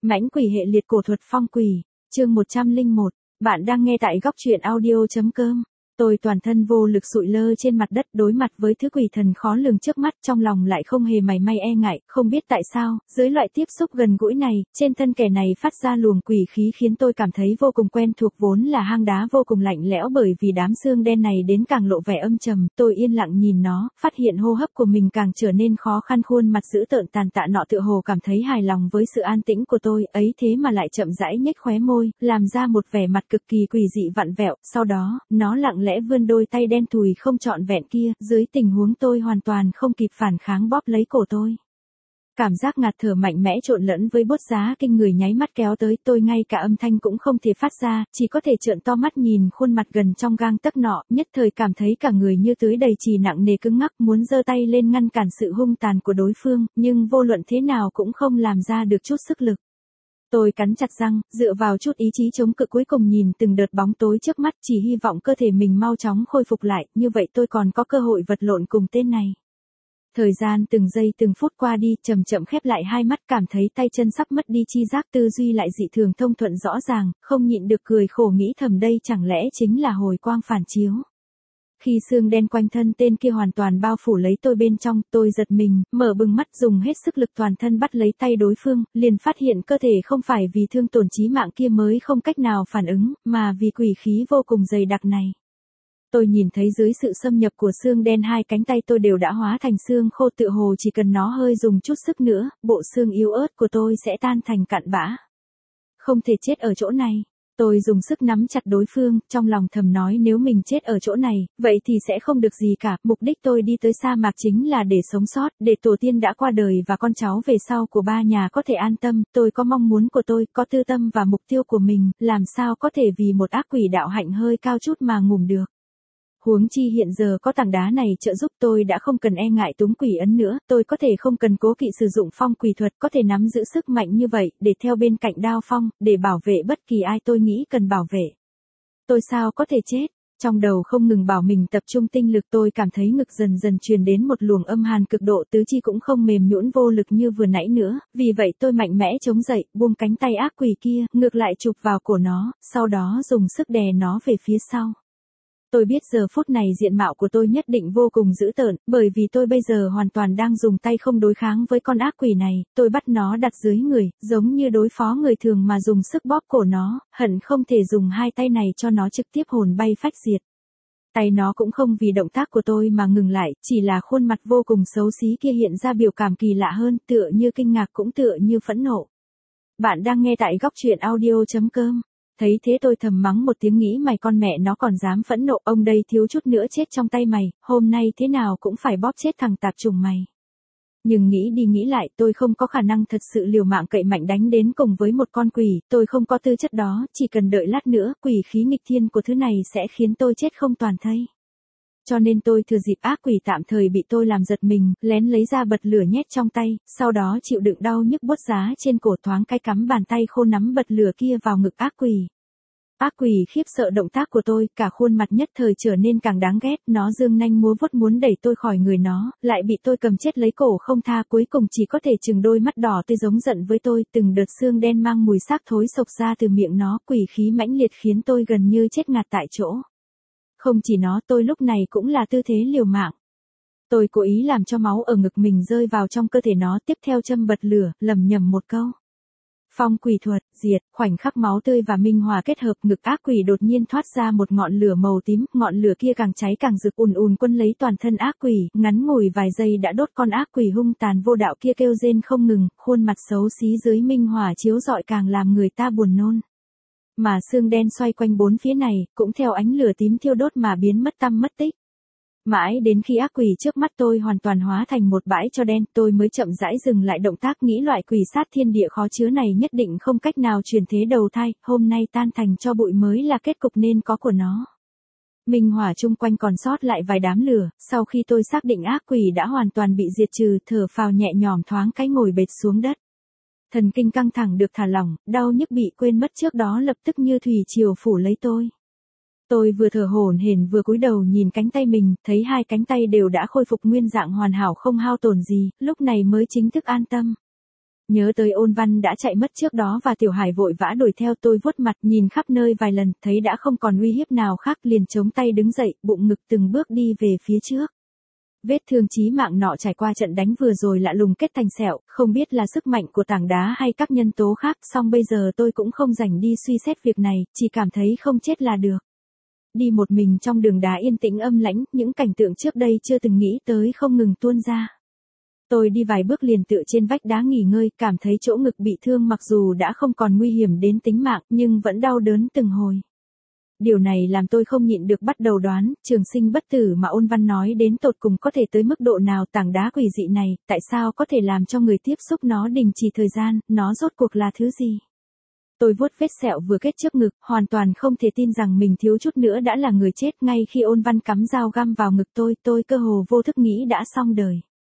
Mãnh quỷ hệ liệt cổ thuật phong quỷ, chương 101, bạn đang nghe tại góc truyện audio.com. Tôi toàn thân vô lực sụi lơ trên mặt đất đối mặt với thứ quỷ thần khó lường trước mắt, trong lòng lại không hề mảy may e ngại, không biết tại sao, dưới loại tiếp xúc gần gũi này, trên thân kẻ này phát ra luồng quỷ khí khiến tôi cảm thấy vô cùng quen thuộc, vốn là hang đá vô cùng lạnh lẽo bởi vì đám xương đen này đến càng lộ vẻ âm trầm, tôi yên lặng nhìn nó, phát hiện hô hấp của mình càng trở nên khó khăn, khuôn mặt dữ tợn tàn tạ nọ tựa hồ cảm thấy hài lòng với sự an tĩnh của tôi, ấy thế mà lại chậm rãi nhếch khóe môi, làm ra một vẻ mặt cực kỳ quỷ dị vặn vẹo, sau đó, nó lặng lẽ vươn đôi tay đen thùi không trọn vẹn kia, dưới tình huống tôi hoàn toàn không kịp phản kháng bóp lấy cổ tôi. Cảm giác ngạt thở mạnh mẽ trộn lẫn với buốt giá kinh người nháy mắt kéo tới, tôi ngay cả âm thanh cũng không thể phát ra, chỉ có thể trợn to mắt nhìn khuôn mặt gần trong gang tấc nọ, nhất thời cảm thấy cả người như tưới đầy trì nặng nề cứng ngắc, muốn giơ tay lên ngăn cản sự hung tàn của đối phương, nhưng vô luận thế nào cũng không làm ra được chút sức lực. Tôi cắn chặt răng, dựa vào chút ý chí chống cự cuối cùng nhìn từng đợt bóng tối trước mắt, chỉ hy vọng cơ thể mình mau chóng khôi phục lại, như vậy tôi còn có cơ hội vật lộn cùng tên này. Thời gian từng giây từng phút qua đi, chậm chậm khép lại hai mắt, cảm thấy tay chân sắp mất đi chi giác, tư duy lại dị thường thông thuận rõ ràng, không nhịn được cười khổ nghĩ thầm đây chẳng lẽ chính là hồi quang phản chiếu. Khi xương đen quanh thân tên kia hoàn toàn bao phủ lấy tôi bên trong, tôi giật mình, mở bừng mắt dùng hết sức lực toàn thân bắt lấy tay đối phương, liền phát hiện cơ thể không phải vì thương tổn chí mạng kia mới không cách nào phản ứng, mà vì quỷ khí vô cùng dày đặc này. Tôi nhìn thấy dưới sự xâm nhập của xương đen hai cánh tay tôi đều đã hóa thành xương khô, tựa hồ chỉ cần nó hơi dùng chút sức nữa, bộ xương yếu ớt của tôi sẽ tan thành cặn bã. Không thể chết ở chỗ này. Tôi dùng sức nắm chặt đối phương, trong lòng thầm nói nếu mình chết ở chỗ này, vậy thì sẽ không được gì cả, mục đích tôi đi tới sa mạc chính là để sống sót, để tổ tiên đã qua đời và con cháu về sau của ba nhà có thể an tâm, tôi có mong muốn của tôi, có tư tâm và mục tiêu của mình, làm sao có thể vì một ác quỷ đạo hạnh hơi cao chút mà ngủm được. Huống chi hiện giờ có tảng đá này trợ giúp tôi đã không cần e ngại túng quỷ ấn nữa, tôi có thể không cần cố kỵ sử dụng phong quỷ thuật, có thể nắm giữ sức mạnh như vậy, để theo bên cạnh đao phong, để bảo vệ bất kỳ ai tôi nghĩ cần bảo vệ. Tôi sao có thể chết? Trong đầu không ngừng bảo mình tập trung tinh lực, tôi cảm thấy ngực dần dần truyền đến một luồng âm hàn cực độ, tứ chi cũng không mềm nhũn vô lực như vừa nãy nữa, vì vậy tôi mạnh mẽ chống dậy, buông cánh tay ác quỷ kia, ngược lại chụp vào cổ nó, sau đó dùng sức đè nó về phía sau. Tôi biết giờ phút này diện mạo của tôi nhất định vô cùng dữ tợn, bởi vì tôi bây giờ hoàn toàn đang dùng tay không đối kháng với con ác quỷ này, tôi bắt nó đặt dưới người, giống như đối phó người thường mà dùng sức bóp cổ nó, hận không thể dùng hai tay này cho nó trực tiếp hồn bay phách diệt. Tay nó cũng không vì động tác của tôi mà ngừng lại, chỉ là khuôn mặt vô cùng xấu xí kia hiện ra biểu cảm kỳ lạ hơn, tựa như kinh ngạc cũng tựa như phẫn nộ. Bạn đang nghe tại góc truyện audio.com. Thấy thế tôi thầm mắng một tiếng nghĩ mày con mẹ nó còn dám phẫn nộ, ông đây thiếu chút nữa chết trong tay mày, hôm nay thế nào cũng phải bóp chết thằng tạp chủng mày. Nhưng nghĩ đi nghĩ lại tôi không có khả năng thật sự liều mạng cậy mạnh đánh đến cùng với một con quỷ, tôi không có tư chất đó, chỉ cần đợi lát nữa quỷ khí nghịch thiên của thứ này sẽ khiến tôi chết không toàn thây. Cho nên tôi thừa dịp ác quỷ tạm thời bị tôi làm giật mình, lén lấy ra bật lửa nhét trong tay, sau đó chịu đựng đau nhức buốt giá trên cổ thoáng cái cắm bàn tay khô nắm bật lửa kia vào ngực ác quỷ. Ác quỷ khiếp sợ động tác của tôi, cả khuôn mặt nhất thời trở nên càng đáng ghét, nó giương nanh múa vuốt muốn đẩy tôi khỏi người nó, lại bị tôi cầm chết lấy cổ không tha, cuối cùng chỉ có thể chừng đôi mắt đỏ tươi giống giận với tôi, từng đợt xương đen mang mùi xác thối xộc ra từ miệng nó, quỷ khí mãnh liệt khiến tôi gần như chết ngạt tại chỗ. Không chỉ nó, tôi lúc này cũng là tư thế liều mạng. Tôi cố ý làm cho máu ở ngực mình rơi vào trong cơ thể nó, tiếp theo châm bật lửa, lẩm nhẩm một câu. Phong quỷ thuật, diệt, khoảnh khắc máu tươi và minh hòa kết hợp, ngực ác quỷ đột nhiên thoát ra một ngọn lửa màu tím, ngọn lửa kia càng cháy càng rực ùn ùn quân lấy toàn thân ác quỷ, ngắn ngủi vài giây đã đốt con ác quỷ hung tàn vô đạo kia kêu rên không ngừng, khuôn mặt xấu xí dưới minh hòa chiếu rọi càng làm người ta buồn nôn. Mà xương đen xoay quanh bốn phía này, cũng theo ánh lửa tím thiêu đốt mà biến mất tăm mất tích. Mãi đến khi ác quỷ trước mắt tôi hoàn toàn hóa thành một bãi tro đen, tôi mới chậm rãi dừng lại động tác, nghĩ loại quỷ sát thiên địa khó chứa này nhất định không cách nào chuyển thế đầu thai, hôm nay tan thành cho bụi mới là kết cục nên có của nó. Minh hỏa chung quanh còn sót lại vài đám lửa, sau khi tôi xác định ác quỷ đã hoàn toàn bị diệt trừ, thở phào nhẹ nhõm thoáng cái ngồi bệt xuống đất. Thần kinh căng thẳng được thả lỏng, đau nhức bị quên mất trước đó lập tức như thủy triều phủ lấy tôi. Tôi vừa thở hổn hển vừa cúi đầu nhìn cánh tay mình, thấy hai cánh tay đều đã khôi phục nguyên dạng hoàn hảo không hao tổn gì, lúc này mới chính thức an tâm. Nhớ tới Ôn Văn đã chạy mất trước đó và Tiểu Hải vội vã đuổi theo, tôi vuốt mặt nhìn khắp nơi vài lần, thấy đã không còn uy hiếp nào khác liền chống tay đứng dậy, bụng ngực từng bước đi về phía trước. Vết thương chí mạng nọ trải qua trận đánh vừa rồi lạ lùng kết thành sẹo, không biết là sức mạnh của tảng đá hay các nhân tố khác, song bây giờ tôi cũng không rảnh đi suy xét việc này, chỉ cảm thấy không chết là được. Đi một mình trong đường đá yên tĩnh âm lãnh, những cảnh tượng trước đây chưa từng nghĩ tới không ngừng tuôn ra. Tôi đi vài bước liền tựa trên vách đá nghỉ ngơi, cảm thấy chỗ ngực bị thương mặc dù đã không còn nguy hiểm đến tính mạng, nhưng vẫn đau đớn từng hồi. Điều này làm tôi không nhịn được bắt đầu đoán, trường sinh bất tử mà Ôn Văn nói đến tột cùng có thể tới mức độ nào, tảng đá quỷ dị này, tại sao có thể làm cho người tiếp xúc nó đình chỉ thời gian, nó rốt cuộc là thứ gì? Tôi vuốt vết sẹo vừa kết trước ngực, hoàn toàn không thể tin rằng mình thiếu chút nữa đã là người chết. Ngay khi Ôn Văn cắm dao găm vào ngực tôi cơ hồ vô thức nghĩ đã xong đời.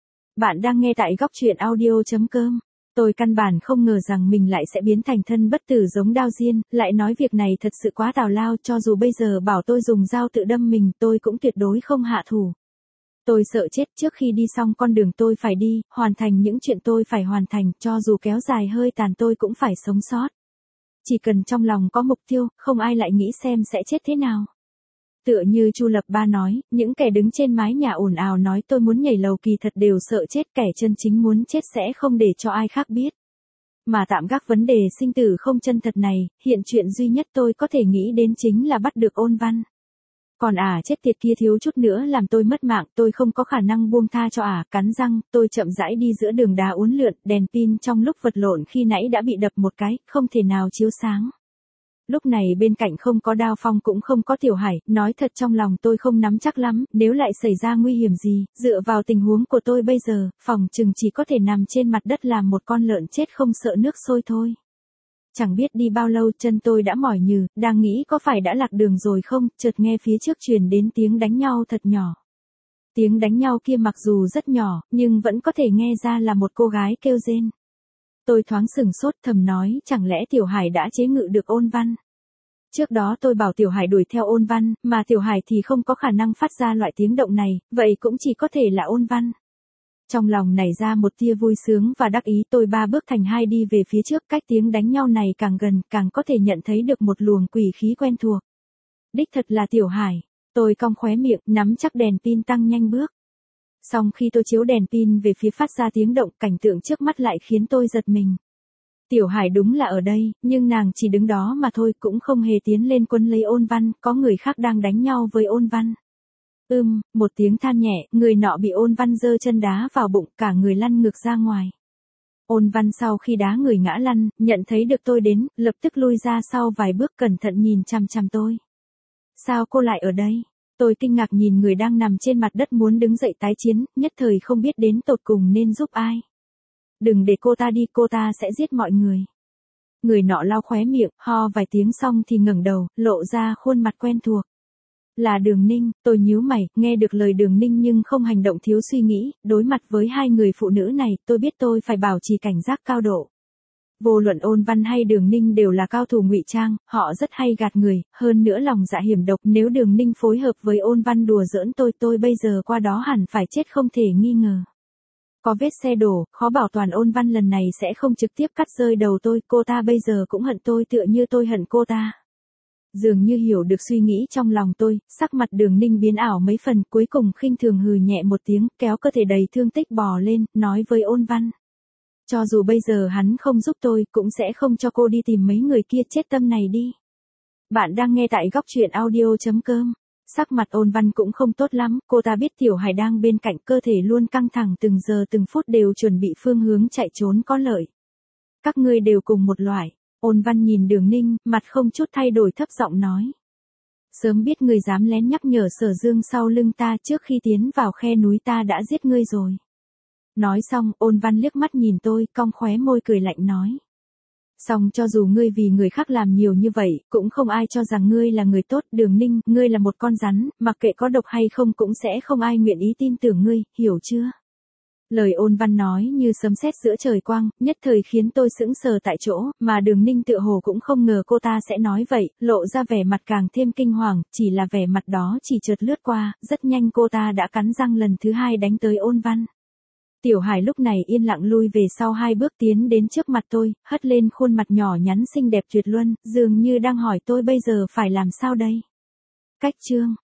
Bạn đang nghe tại góc truyện audio.com. Tôi căn bản không ngờ rằng mình lại sẽ biến thành thân bất tử giống Đao Diên, lại nói việc này thật sự quá tào lao, cho dù bây giờ bảo tôi dùng dao tự đâm mình tôi cũng tuyệt đối không hạ thủ. Tôi sợ chết trước khi đi xong con đường tôi phải đi, hoàn thành những chuyện tôi phải hoàn thành, cho dù kéo dài hơi tàn tôi cũng phải sống sót. Chỉ cần trong lòng có mục tiêu, không ai lại nghĩ xem sẽ chết thế nào. Tựa như Chu Lập Ba nói, những kẻ đứng trên mái nhà ồn ào nói tôi muốn nhảy lầu kỳ thật đều sợ chết, kẻ chân chính muốn chết sẽ không để cho ai khác biết. Mà tạm gác vấn đề sinh tử không chân thật này, hiện chuyện duy nhất tôi có thể nghĩ đến chính là bắt được Ôn Văn. Còn chết tiệt kia thiếu chút nữa làm tôi mất mạng, tôi không có khả năng buông tha cho cắn răng, tôi chậm rãi đi giữa đường đá uốn lượn, đèn pin trong lúc vật lộn khi nãy đã bị đập một cái, không thể nào chiếu sáng. Lúc này bên cạnh không có Đao Phong cũng không có Tiểu Hải, nói thật trong lòng tôi không nắm chắc lắm, nếu lại xảy ra nguy hiểm gì, dựa vào tình huống của tôi bây giờ, phòng chừng chỉ có thể nằm trên mặt đất làm một con lợn chết không sợ nước sôi thôi. Chẳng biết đi bao lâu chân tôi đã mỏi nhừ, đang nghĩ có phải đã lạc đường rồi không, chợt nghe phía trước truyền đến tiếng đánh nhau thật nhỏ. Tiếng đánh nhau kia mặc dù rất nhỏ, nhưng vẫn có thể nghe ra là một cô gái kêu rên. Tôi thoáng sửng sốt thầm nói, chẳng lẽ Tiểu Hải đã chế ngự được Ôn Văn. Trước đó tôi bảo Tiểu Hải đuổi theo Ôn Văn, mà Tiểu Hải thì không có khả năng phát ra loại tiếng động này, vậy cũng chỉ có thể là Ôn Văn. Trong lòng nảy ra một tia vui sướng và đắc ý, tôi 3 bước thành 2 đi về phía trước, cách tiếng đánh nhau này càng gần, càng có thể nhận thấy được một luồng quỷ khí quen thuộc. Đích thật là Tiểu Hải, tôi cong khóe miệng, nắm chắc đèn pin tăng nhanh bước. Xong khi tôi chiếu đèn pin về phía phát ra tiếng động, cảnh tượng trước mắt lại khiến tôi giật mình. Tiểu Hải đúng là ở đây, nhưng nàng chỉ đứng đó mà thôi, cũng không hề tiến lên quấn lấy Ôn Văn, có người khác đang đánh nhau với Ôn Văn. Một tiếng than nhẹ, người nọ bị Ôn Văn giơ chân đá vào bụng, cả người lăn ngược ra ngoài. Ôn Văn sau khi đá người ngã lăn, nhận thấy được tôi đến, lập tức lui ra sau vài bước cẩn thận nhìn chằm chằm tôi. Sao cô lại ở đây? Tôi kinh ngạc nhìn người đang nằm trên mặt đất muốn đứng dậy tái chiến, nhất thời không biết đến tột cùng nên giúp ai. Đừng để cô ta đi, cô ta sẽ giết mọi người. Người nọ lau khóe miệng, ho vài tiếng xong thì ngẩng đầu, lộ ra khuôn mặt quen thuộc. Là Đường Ninh, tôi nhíu mày, nghe được lời Đường Ninh nhưng không hành động thiếu suy nghĩ, đối mặt với hai người phụ nữ này, tôi biết tôi phải bảo trì cảnh giác cao độ. Vô luận Ôn Văn hay Đường Ninh đều là cao thủ ngụy trang, họ rất hay gạt người, hơn nữa lòng dạ hiểm độc, nếu Đường Ninh phối hợp với Ôn Văn đùa giỡn tôi bây giờ qua đó hẳn phải chết không thể nghi ngờ. Có vết xe đổ, khó bảo toàn Ôn Văn lần này sẽ không trực tiếp cắt rơi đầu tôi, cô ta bây giờ cũng hận tôi tựa như tôi hận cô ta. Dường như hiểu được suy nghĩ trong lòng tôi, sắc mặt Đường Ninh biến ảo mấy phần, cuối cùng khinh thường hừ nhẹ một tiếng, kéo cơ thể đầy thương tích bò lên, nói với Ôn Văn. Cho dù bây giờ hắn không giúp tôi, cũng sẽ không cho cô đi tìm mấy người kia, chết tâm này đi. Bạn đang nghe tại góc truyện audio.com. Sắc mặt Ôn Văn cũng không tốt lắm, cô ta biết Tiểu Hải đang bên cạnh, cơ thể luôn căng thẳng, từng giờ từng phút đều chuẩn bị phương hướng chạy trốn có lợi. Các ngươi đều cùng một loại. Ôn Văn nhìn Đường Ninh, mặt không chút thay đổi thấp giọng nói. Sớm biết ngươi dám lén nhắc nhở Sở Dương sau lưng ta, trước khi tiến vào khe núi ta đã giết ngươi rồi. Nói xong, Ôn Văn liếc mắt nhìn tôi, cong khóe môi cười lạnh nói. Xong cho dù ngươi vì người khác làm nhiều như vậy, cũng không ai cho rằng ngươi là người tốt, Đường Ninh, ngươi là một con rắn, mặc kệ có độc hay không cũng sẽ không ai nguyện ý tin tưởng ngươi, hiểu chưa? Lời Ôn Văn nói như sấm sét giữa trời quang, nhất thời khiến tôi sững sờ tại chỗ, mà Đường Ninh tựa hồ cũng không ngờ cô ta sẽ nói vậy, lộ ra vẻ mặt càng thêm kinh hoàng, chỉ là vẻ mặt đó chỉ chợt lướt qua, rất nhanh cô ta đã cắn răng lần thứ hai đánh tới Ôn Văn. Tiểu Hải lúc này yên lặng lui về sau 2 bước tiến đến trước mặt tôi, hất lên khuôn mặt nhỏ nhắn xinh đẹp tuyệt luân, dường như đang hỏi tôi bây giờ phải làm sao đây. Cách chương